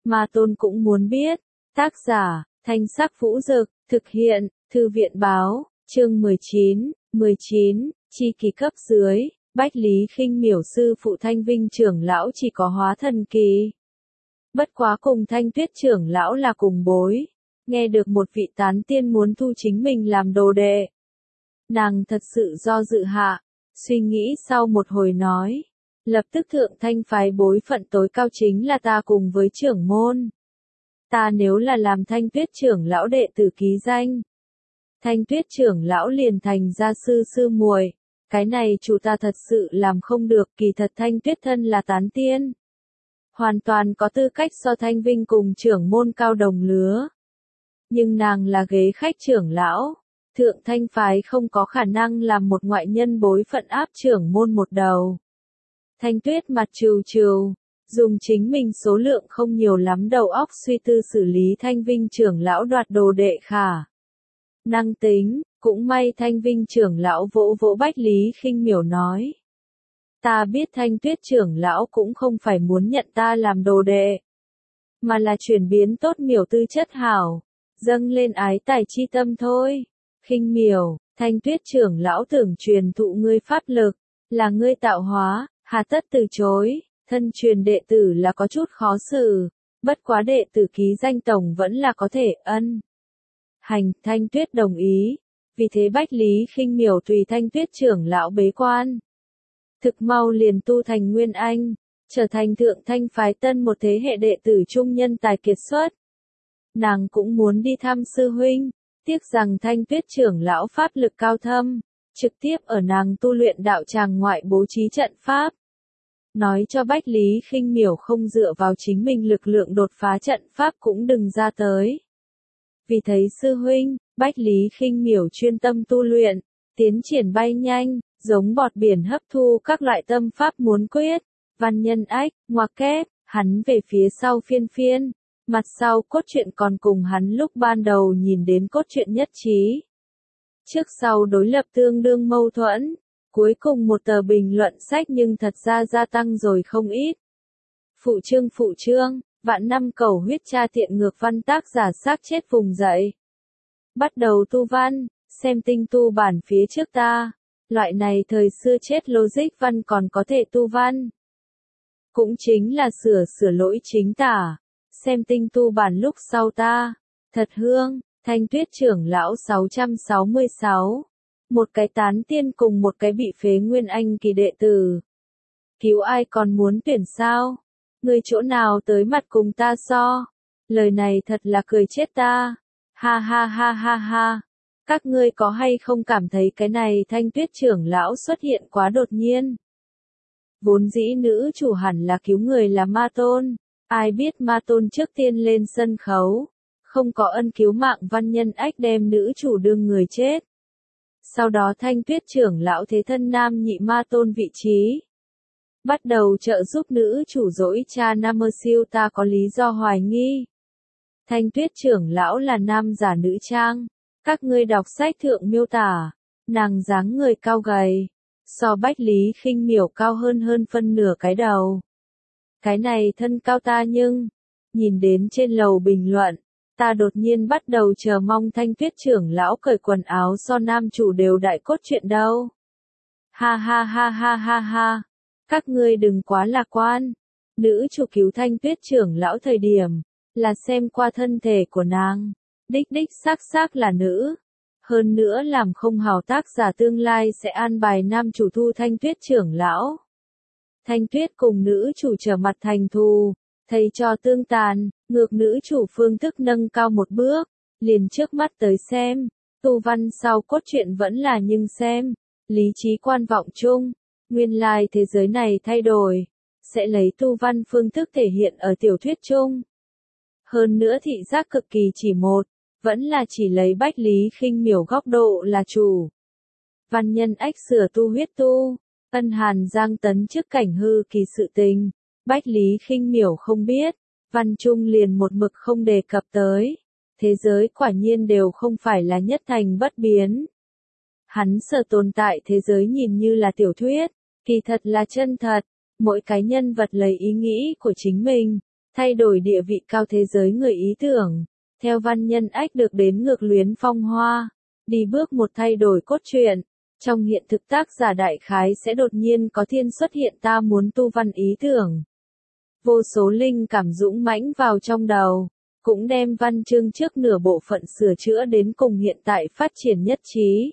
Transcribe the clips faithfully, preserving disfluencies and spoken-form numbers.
Ma Tôn cũng muốn biết. Tác giả, Thanh Sắc Vũ Dực, thực hiện, Thư viện Báo, chương mười chín, mười chín, chi kỳ cấp dưới, Bách Lý Khinh Miểu sư phụ Thanh Vinh trưởng lão chỉ có hóa thần kỳ. Bất quá cùng Thanh Tuyết trưởng lão là cùng bối, nghe được một vị tán tiên muốn thu chính mình làm đồ đệ. Nàng thật sự do dự hạ, suy nghĩ sau một hồi nói, lập tức thượng thanh phái bối phận tối cao chính là ta cùng với trưởng môn. Ta nếu là làm Thanh Tuyết trưởng lão đệ tử ký danh, Thanh Tuyết trưởng lão liền thành gia sư sư muội, cái này chủ ta thật sự làm không được, kỳ thật Thanh Tuyết thân là tán tiên, hoàn toàn có tư cách so Thanh Vinh cùng trưởng môn cao đồng lứa. Nhưng nàng là ghế khách trưởng lão, thượng thanh phái không có khả năng làm một ngoại nhân bối phận áp trưởng môn một đầu. Thanh Tuyết mặt trừ trừ, dùng chính mình số lượng không nhiều lắm đầu óc suy tư xử lý Thanh Vinh trưởng lão đoạt đồ đệ khả năng tính, cũng may Thanh Vinh trưởng lão vỗ vỗ Bách Lý Khinh Miểu nói. Ta biết Thanh Tuyết trưởng lão cũng không phải muốn nhận ta làm đồ đệ, mà là chuyển biến tốt Miểu tư chất hảo, dâng lên ái tài chi tâm thôi. Khinh Miểu, Thanh Tuyết trưởng lão tưởng truyền thụ ngươi pháp lực, là ngươi tạo hóa, hà tất từ chối, thân truyền đệ tử là có chút khó xử, bất quá đệ tử ký danh tổng vẫn là có thể ân. Hành, Thanh Tuyết đồng ý, vì thế Bách Lý Khinh Miểu tùy Thanh Tuyết trưởng lão bế quan. Thực mau liền tu thành Nguyên Anh, trở thành thượng thanh phái tân một thế hệ đệ tử trung nhân tài kiệt xuất. Nàng cũng muốn đi thăm sư huynh, tiếc rằng Thanh Tuyết trưởng lão pháp lực cao thâm, trực tiếp ở nàng tu luyện đạo tràng ngoại bố trí trận pháp. Nói cho Bách Lý Khinh Miểu không dựa vào chính mình lực lượng đột phá trận pháp cũng đừng ra tới. Vì thấy sư huynh, Bách Lý Khinh Miểu chuyên tâm tu luyện, tiến triển bay nhanh, giống bọt biển hấp thu các loại tâm pháp muốn quyết, văn nhân ách, ngoặc kép, hắn về phía sau phiên phiên, mặt sau cốt truyện còn cùng hắn lúc ban đầu nhìn đến cốt truyện nhất trí. Trước sau đối lập tương đương mâu thuẫn, cuối cùng một tờ bình luận sách nhưng thật ra gia tăng rồi không ít. Phụ chương phụ chương, vạn năm cầu huyết tra tiện ngược văn tác giả xác chết vùng dậy. Bắt đầu tu văn, xem tinh tu bản phía trước ta. Loại này thời xưa chết logic văn còn có thể tu văn. Cũng chính là sửa sửa lỗi chính tả. Xem tinh tu bản lúc sau ta. Thật hương, Thanh Tuyết trưởng lão sáu trăm sáu mươi sáu. Một cái tán tiên cùng một cái bị phế Nguyên Anh kỳ đệ tử. Cứu ai còn muốn tuyển sao? Người chỗ nào tới mặt cùng ta so? Lời này thật là cười chết ta. Ha ha ha ha ha. Các ngươi có hay không cảm thấy cái này Thanh Tuyết trưởng lão xuất hiện quá đột nhiên? Vốn dĩ nữ chủ hẳn là cứu người là Ma Tôn. Ai biết Ma Tôn trước tiên lên sân khấu. Không có ân cứu mạng văn nhân ách đem nữ chủ đương người chết. Sau đó Thanh Tuyết trưởng lão thế thân nam nhị Ma Tôn vị trí. Bắt đầu trợ giúp nữ chủ dỗi cha nam mơ siêu ta có lý do hoài nghi. Thanh Tuyết trưởng lão là nam giả nữ trang. Các ngươi đọc sách thượng miêu tả, nàng dáng người cao gầy, so Bách Lý Khinh Miểu cao hơn hơn phân nửa cái đầu. Cái này thân cao ta nhưng, nhìn đến trên lầu bình luận, ta đột nhiên bắt đầu chờ mong Thanh Tuyết trưởng lão cởi quần áo so nam chủ đều đại cốt truyện đâu. Ha ha ha ha ha ha, các ngươi đừng quá lạc quan, nữ chủ cứu Thanh Tuyết trưởng lão thời điểm, là xem qua thân thể của nàng. Đích đích xác xác là nữ. Hơn nữa làm không hào tác giả tương lai sẽ an bài nam chủ thu Thanh Tuyết trưởng lão. Thanh Tuyết cùng nữ chủ trở mặt thành thù, thầy cho tương tàn, ngược nữ chủ phương thức nâng cao một bước, liền trước mắt tới xem, tu văn sau cốt truyện vẫn là nhưng xem, lý trí quan vọng chung, nguyên lai thế giới này thay đổi, sẽ lấy tu văn phương thức thể hiện ở tiểu thuyết chung. Hơn nữa thị giác cực kỳ chỉ một, vẫn là chỉ lấy Bách Lý Khinh Miểu góc độ là chủ. Văn nhân ách sửa tu huyết tu, ân hàn giang tấn trước cảnh hư kỳ sự tình, Bách Lý Khinh Miểu không biết, văn trung liền một mực không đề cập tới. Thế giới quả nhiên đều không phải là nhất thành bất biến. Hắn sở tồn tại thế giới nhìn như là tiểu thuyết, kỳ thật là chân thật, mỗi cái nhân vật lấy ý nghĩ của chính mình, thay đổi địa vị cao thế giới người ý tưởng. Theo Văn Nhân Ách được đến ngược luyến phong hoa, đi bước một thay đổi cốt truyện. Trong hiện thực tác giả đại khái sẽ đột nhiên có thiên xuất hiện ta muốn tu văn ý tưởng. Vô số linh cảm dũng mãnh vào trong đầu, cũng đem văn chương trước nửa bộ phận sửa chữa đến cùng hiện tại phát triển nhất trí.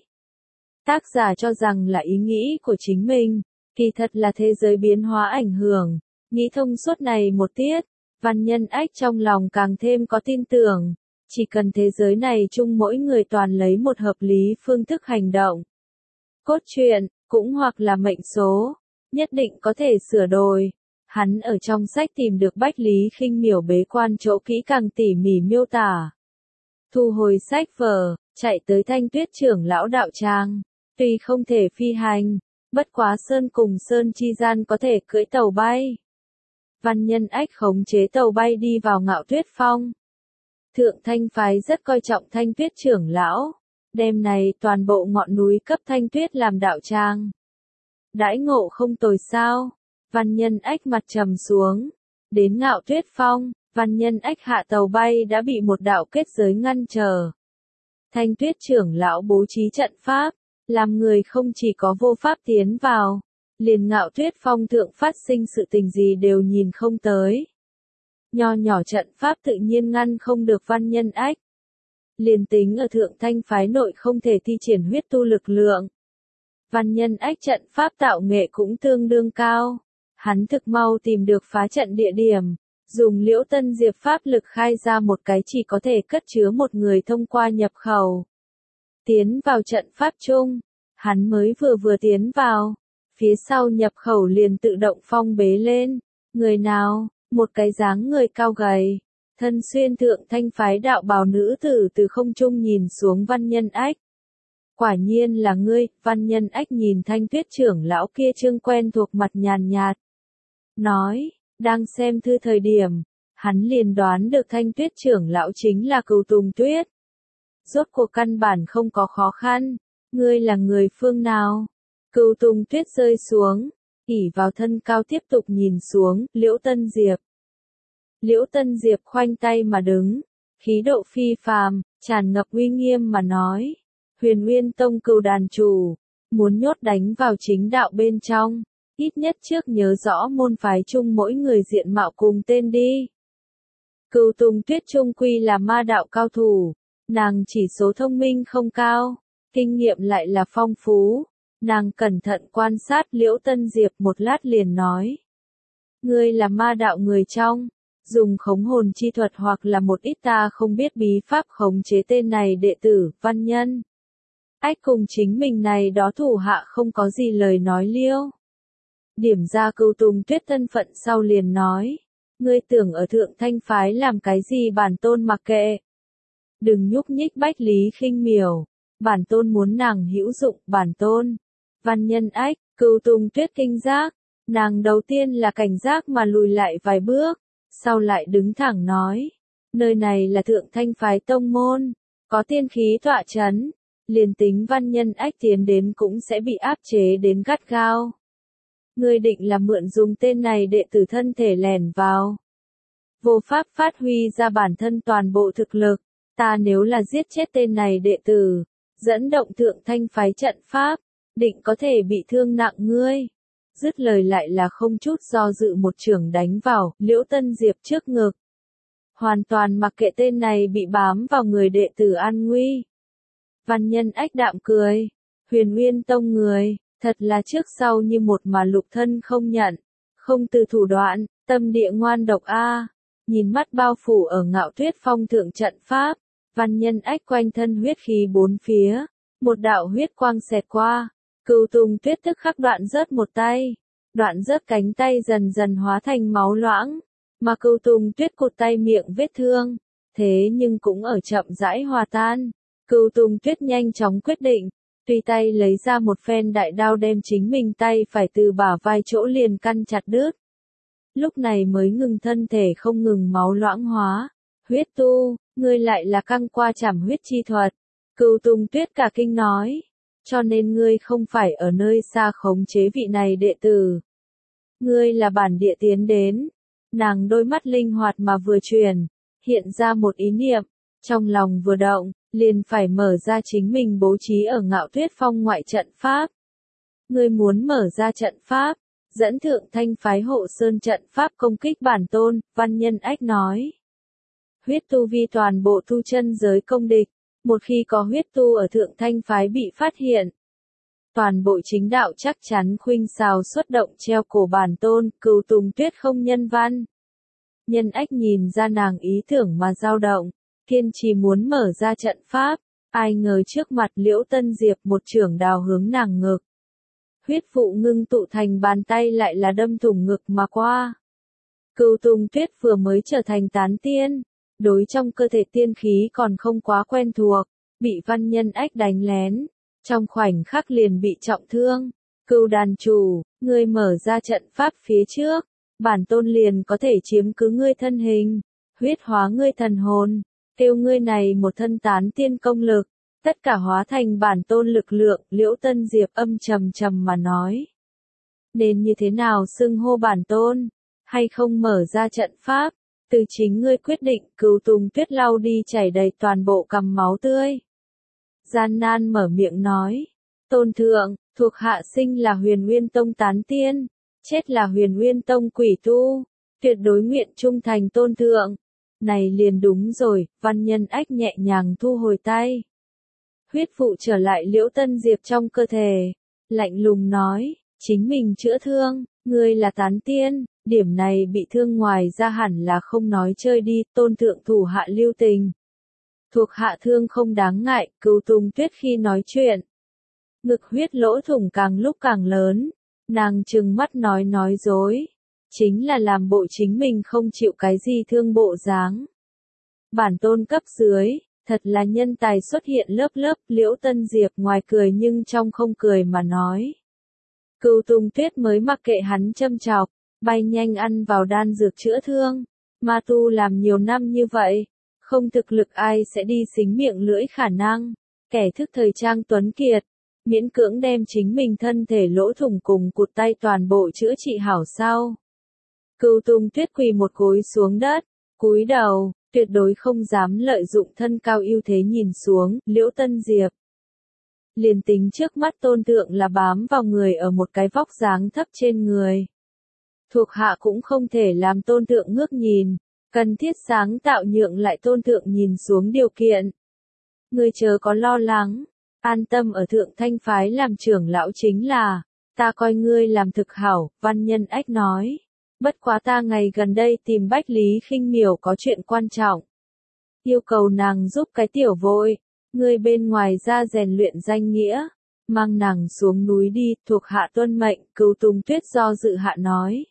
Tác giả cho rằng là ý nghĩ của chính mình, kỳ thật là thế giới biến hóa ảnh hưởng, nghĩ thông suốt này một tiết, Văn Nhân Ách trong lòng càng thêm có tin tưởng, chỉ cần thế giới này chung mỗi người toàn lấy một hợp lý phương thức hành động. Cốt truyện, cũng hoặc là mệnh số, nhất định có thể sửa đổi. Hắn ở trong sách tìm được Bách Lý Khinh Miểu bế quan chỗ kỹ càng tỉ mỉ miêu tả. Thu hồi sách vở, chạy tới Thanh Tuyết trưởng lão đạo tràng. Tuy không thể phi hành, bất quá Sơn cùng Sơn chi gian có thể cưỡi tàu bay. Văn Nhân Ách khống chế tàu bay đi vào Ngạo Tuyết Phong. Thượng Thanh phái rất coi trọng Thanh Tuyết trưởng lão. Đêm này toàn bộ ngọn núi cấp Thanh Tuyết làm đạo tràng. Đãi ngộ không tồi sao. Văn Nhân Ách mặt trầm xuống. Đến Ngạo Tuyết Phong, Văn Nhân Ách hạ tàu bay đã bị một đạo kết giới ngăn trở. Thanh Tuyết trưởng lão bố trí trận pháp, làm người không chỉ có vô pháp tiến vào, liền Ngạo Tuyết Phong thượng phát sinh sự tình gì đều nhìn không tới. Nho nhỏ trận pháp tự nhiên ngăn không được Văn Nhân Ách. Liền tính ở thượng thanh phái nội không thể thi triển huyết tu lực lượng. Văn Nhân Ách trận pháp tạo nghệ cũng tương đương cao. Hắn thực mau tìm được phá trận địa điểm, dùng Liễu Tân Diệp pháp lực khai ra một cái chỉ có thể cất chứa một người thông qua nhập khẩu. Tiến vào trận pháp chung, hắn mới vừa vừa tiến vào, phía sau nhập khẩu liền tự động phong bế lên. Người nào? Một cái dáng người cao gầy, thân xuyên thượng thanh phái đạo bào nữ tử từ không trung nhìn xuống Văn Nhân Ách. Quả nhiên là ngươi. Văn Nhân Ách nhìn Thanh Tuyết trưởng lão kia trương quen thuộc mặt nhàn nhạt. Nói, đang xem thư thời điểm, hắn liền đoán được Thanh Tuyết trưởng lão chính là Cửu Tùng Tuyết. Rốt cuộc căn bản không có khó khăn, ngươi là người phương nào? Cửu Tùng Tuyết rơi xuống, ỉ vào thân cao tiếp tục nhìn xuống, Liễu Tân Diệp. Liễu Tân Diệp khoanh tay mà đứng, khí độ phi phàm, tràn ngập uy nghiêm mà nói. Huyền Nguyên Tông Cửu đàn chủ, muốn nhốt đánh vào chính đạo bên trong, ít nhất trước nhớ rõ môn phái chung mỗi người diện mạo cùng tên đi. Cửu Tùng Tuyết chung quy là ma đạo cao thủ, nàng chỉ số thông minh không cao, kinh nghiệm lại là phong phú. Nàng cẩn thận quan sát Liễu Tân Diệp một lát liền nói. Ngươi là ma đạo người trong, dùng khống hồn chi thuật hoặc là một ít ta không biết bí pháp khống chế tên này đệ tử, Văn Nhân Ách cùng chính mình này đó thủ hạ không có gì lời nói liêu. Điểm ra Cửu Tùng Tuyết thân phận sau liền nói. Ngươi tưởng ở thượng thanh phái làm cái gì bản tôn mặc kệ. Đừng nhúc nhích Bách Lý Khinh Miểu. Bản tôn muốn nàng hữu dụng, bản tôn. Văn Nhân Ách, Cửu Tùng Tuyết kinh giác. Nàng đầu tiên là cảnh giác mà lùi lại vài bước, sau lại đứng thẳng nói. Nơi này là thượng thanh phái tông môn, có tiên khí tọa chấn, liền tính Văn Nhân Ách tiến đến cũng sẽ bị áp chế đến gắt gao. Ngươi định là mượn dùng tên này đệ tử thân thể lẻn vào. Vô pháp phát huy ra bản thân toàn bộ thực lực, ta nếu là giết chết tên này đệ tử, dẫn động thượng thanh phái trận pháp, định có thể bị thương nặng ngươi. Dứt lời lại là không chút do dự một chưởng đánh vào Liễu Tân Diệp trước ngực. Hoàn toàn mặc kệ tên này bị bám vào người đệ tử an nguy. Văn Nhân Ách đạm cười. Huyền Nguyên Tông người, thật là trước sau như một mà lục thân không nhận. Không từ thủ đoạn, tâm địa ngoan độc a. Nhìn mắt bao phủ ở Ngạo Tuyết Phong thượng trận pháp. Văn Nhân Ách quanh thân huyết khí bốn phía. Một đạo huyết quang xẹt qua. Cửu Tùng Tuyết tức khắc đoạn rớt một tay. Đoạn rớt cánh tay dần dần hóa thành máu loãng. Mà Cửu Tùng Tuyết cụt tay miệng vết thương. Thế nhưng cũng ở chậm rãi hòa tan. Cửu Tùng Tuyết nhanh chóng quyết định. Tùy tay lấy ra một phen đại đao đem chính mình tay phải từ bả vai chỗ liền căn chặt đứt. Lúc này mới ngừng thân thể không ngừng máu loãng hóa. Huyết tu, ngươi lại là căng qua trảm huyết chi thuật. Cửu Tùng Tuyết cả kinh nói. Cho nên ngươi không phải ở nơi xa khống chế vị này đệ tử. Ngươi là bản địa tiến đến. Nàng đôi mắt linh hoạt mà vừa chuyển, hiện ra một ý niệm, trong lòng vừa động, liền phải mở ra chính mình bố trí ở Ngạo Tuyết Phong ngoại trận pháp. Ngươi muốn mở ra trận pháp, dẫn Thượng Thanh phái hộ sơn trận pháp công kích bản tôn, Văn Nhân Ách nói. Huyết tu vi toàn bộ tu chân giới công địch, một khi có huyết tu ở Thượng Thanh phái bị phát hiện, toàn bộ chính đạo chắc chắn khuynh xào xuất động treo cổ bản tôn, Cửu Tùng Tuyết không nhân văn. Nhân Ách nhìn ra nàng ý tưởng mà dao động, kiên trì muốn mở ra trận pháp, ai ngờ trước mặt Liễu Tân Diệp một chưởng đào hướng nàng ngực. Huyết vụ ngưng tụ thành bàn tay lại là đâm thủng ngực mà qua. Cửu Tùng Tuyết vừa mới trở thành tán tiên, đối trong cơ thể tiên khí còn không quá quen thuộc, bị Văn Nhân Ách đánh lén, trong khoảnh khắc liền bị trọng thương. Cửu đàn chủ, ngươi mở ra trận pháp phía trước, bản tôn liền có thể chiếm cứ ngươi thân hình, huyết hóa ngươi thần hồn, kêu ngươi này một thân tán tiên công lực, tất cả hóa thành bản tôn lực lượng. Liễu Tân Diệp âm trầm trầm mà nói. Nên như thế nào xưng hô bản tôn, hay không mở ra trận pháp, từ chính ngươi quyết định. Cửu Tùng Tuyết lau đi chảy đầy toàn bộ cằm máu tươi. Gian nan mở miệng nói, tôn thượng, thuộc hạ sinh là Huyền Nguyên Tông tán tiên, chết là Huyền Nguyên Tông quỷ tu, tuyệt đối nguyện trung thành tôn thượng. Này liền đúng rồi, Văn Nhân Ách nhẹ nhàng thu hồi tay. Huyết vụ trở lại Liễu Tân Diệp trong cơ thể, lạnh lùng nói, chính mình chữa thương, ngươi là tán tiên, điểm này bị thương ngoài ra hẳn là không nói chơi đi, tôn thượng thủ hạ lưu tình. Thuộc hạ thương không đáng ngại. Cửu Tùng Tuyết khi nói chuyện, ngực huyết lỗ thủng càng lúc càng lớn, nàng trừng mắt nói nói dối, chính là làm bộ chính mình không chịu cái gì thương bộ dáng. Bản tôn cấp dưới, thật là nhân tài xuất hiện lớp lớp. Liễu Tân Diệp ngoài cười nhưng trong không cười mà nói. Cửu Tùng Tuyết mới mặc kệ hắn châm chọc, bay nhanh ăn vào đan dược chữa thương. Ma tu làm nhiều năm như vậy, không thực lực ai sẽ đi xính miệng lưỡi khả năng. Kẻ thức thời trang tuấn kiệt, miễn cưỡng đem chính mình thân thể lỗ thủng cùng cụt tay toàn bộ chữa trị hảo sau. Cửu Tùng Tuyết quỳ một gối xuống đất, cúi đầu, tuyệt đối không dám lợi dụng thân cao ưu thế nhìn xuống. Liễu Tân Diệp, liền tính trước mắt tôn thượng là bám vào người ở một cái vóc dáng thấp trên người, thuộc hạ cũng không thể làm tôn thượng ngước nhìn, cần thiết sáng tạo nhượng lại tôn thượng nhìn xuống điều kiện. Ngươi chớ có lo lắng, an tâm ở Thượng Thanh phái làm trưởng lão chính là, ta coi ngươi làm thực hảo. Văn Nhân Ách nói, bất quá ta ngày gần đây tìm Bách Lý Khinh Miểu có chuyện quan trọng, yêu cầu nàng giúp cái tiểu vội, ngươi bên ngoài ra rèn luyện danh nghĩa, mang nàng xuống núi đi. Thuộc hạ tuân mệnh. Cửu Tùng Tuyết do dự hạ nói,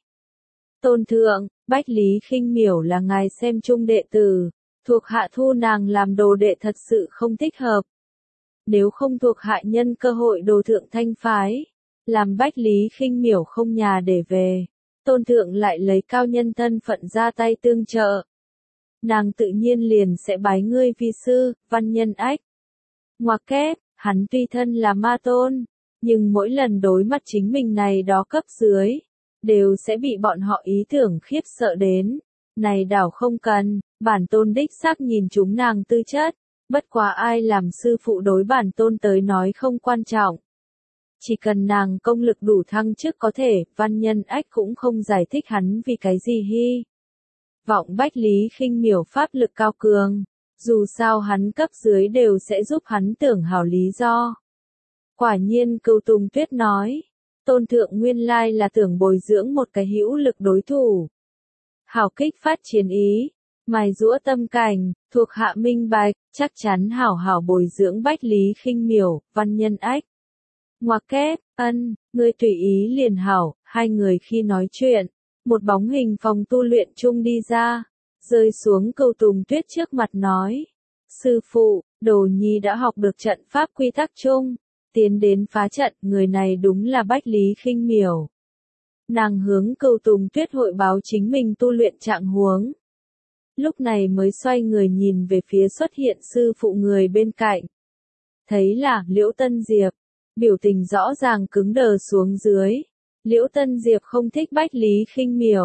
tôn thượng, Bách Lý Khinh Miểu là ngài xem chung đệ tử, thuộc hạ thu nàng làm đồ đệ thật sự không thích hợp. Nếu không thuộc hạ nhân cơ hội đồ Thượng Thanh phái, làm Bách Lý Khinh Miểu không nhà để về, tôn thượng lại lấy cao nhân thân phận ra tay tương trợ, nàng tự nhiên liền sẽ bái ngươi vi sư. Văn Nhân Ách ngoặc kép, hắn tuy thân là ma tôn, nhưng mỗi lần đối mặt chính mình này đó cấp dưới, đều sẽ bị bọn họ ý tưởng khiếp sợ đến. Này đảo không cần, bản tôn đích xác nhìn chúng nàng tư chất, bất quá ai làm sư phụ đối bản tôn tới nói không quan trọng. Chỉ cần nàng công lực đủ thăng chức có thể. Văn Nhân Ách cũng không giải thích hắn vì cái gì hy vọng Bách Lý Khinh Miểu pháp lực cao cường, dù sao hắn cấp dưới đều sẽ giúp hắn tưởng hảo lý do. Quả nhiên Cửu Tùng Tuyết nói, tôn thượng nguyên lai là tưởng bồi dưỡng một cái hữu lực đối thủ, hảo kích phát chiến ý, mài giũa tâm cảnh. Thuộc hạ minh bạch, chắc chắn hảo hảo bồi dưỡng Bách Lý Khinh Miểu. Văn Nhân Ách ngoặc kép, ân, ngươi tùy ý liền hảo. Hai người khi nói chuyện, một bóng hình phòng tu luyện chung đi ra, rơi xuống Cửu Tùng Tuyết trước mặt nói, sư phụ, đồ nhi đã học được trận pháp quy tắc chung, tiến đến phá trận. Người này đúng là Bách Lý Khinh Miểu. Nàng hướng Cửu Tùng Tuyết hội báo chính mình tu luyện trạng huống, lúc này mới xoay người nhìn về phía xuất hiện sư phụ người bên cạnh, thấy là Liễu Tân Diệp, biểu tình rõ ràng cứng đờ xuống dưới. Liễu Tân Diệp không thích Bách Lý Khinh Miểu,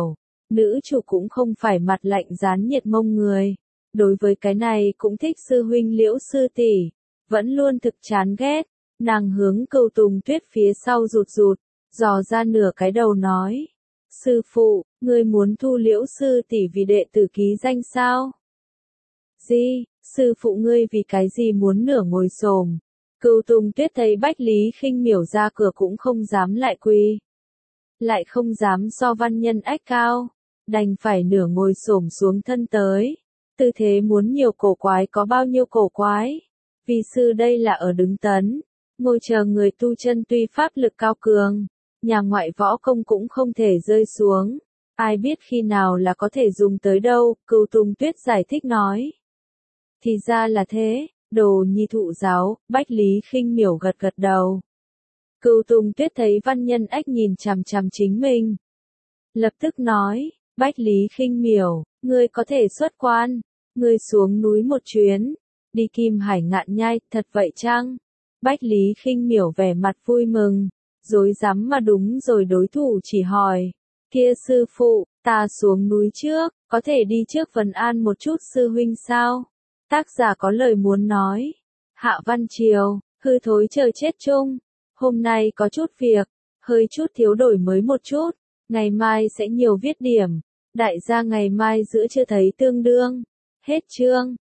Nữ chủ cũng không phải mặt lạnh rán nhiệt mông người. Đối với cái này cũng thích sư huynh Liễu sư tỷ, vẫn luôn thực chán ghét. Nàng hướng Cửu Tùng Tuyết phía sau rụt rụt, dò ra nửa cái đầu nói. Sư phụ, ngươi muốn thu Liễu sư tỷ vì đệ tử ký danh sao? Gì, sư phụ ngươi vì cái gì muốn nửa ngồi xổm? Cửu Tùng Tuyết thấy Bách Lý Khinh Miểu ra cửa cũng không dám lại quỳ, lại không dám so Văn Nhân Ách cao, đành phải nửa ngồi xổm xuống thân tới. Tư thế muốn nhiều cổ quái có bao nhiêu cổ quái? Vì sư đây là ở đứng tấn, ngồi chờ người tu chân, tuy pháp lực cao cường, nhà ngoại võ công cũng không thể rơi xuống. Ai biết khi nào là có thể dùng tới đâu, Cửu Tùng Tuyết giải thích nói. Thì ra là thế, đồ nhi thụ giáo, Bách Lý Khinh Miểu gật gật đầu. Cửu Tùng Tuyết thấy Văn Nhân Ách nhìn chằm chằm chính mình, lập tức nói, Bách Lý Khinh Miểu, ngươi có thể xuất quan, ngươi xuống núi một chuyến, đi Kim Hải Ngạn Nhai, thật vậy chăng? Bách Lý Khinh Miểu vẻ mặt vui mừng, rối rắm mà đúng rồi đối thủ chỉ hỏi, kia sư phụ, ta xuống núi trước, có thể đi trước vấn an một chút sư huynh sao? Tác giả có lời muốn nói. Hạ Văn Triều, hư thối chờ chết chung. Hôm nay có chút việc, hơi chút thiếu đổi mới một chút, ngày mai sẽ nhiều viết điểm. Đại gia ngày mai giữa chưa thấy tương đương. Hết chương.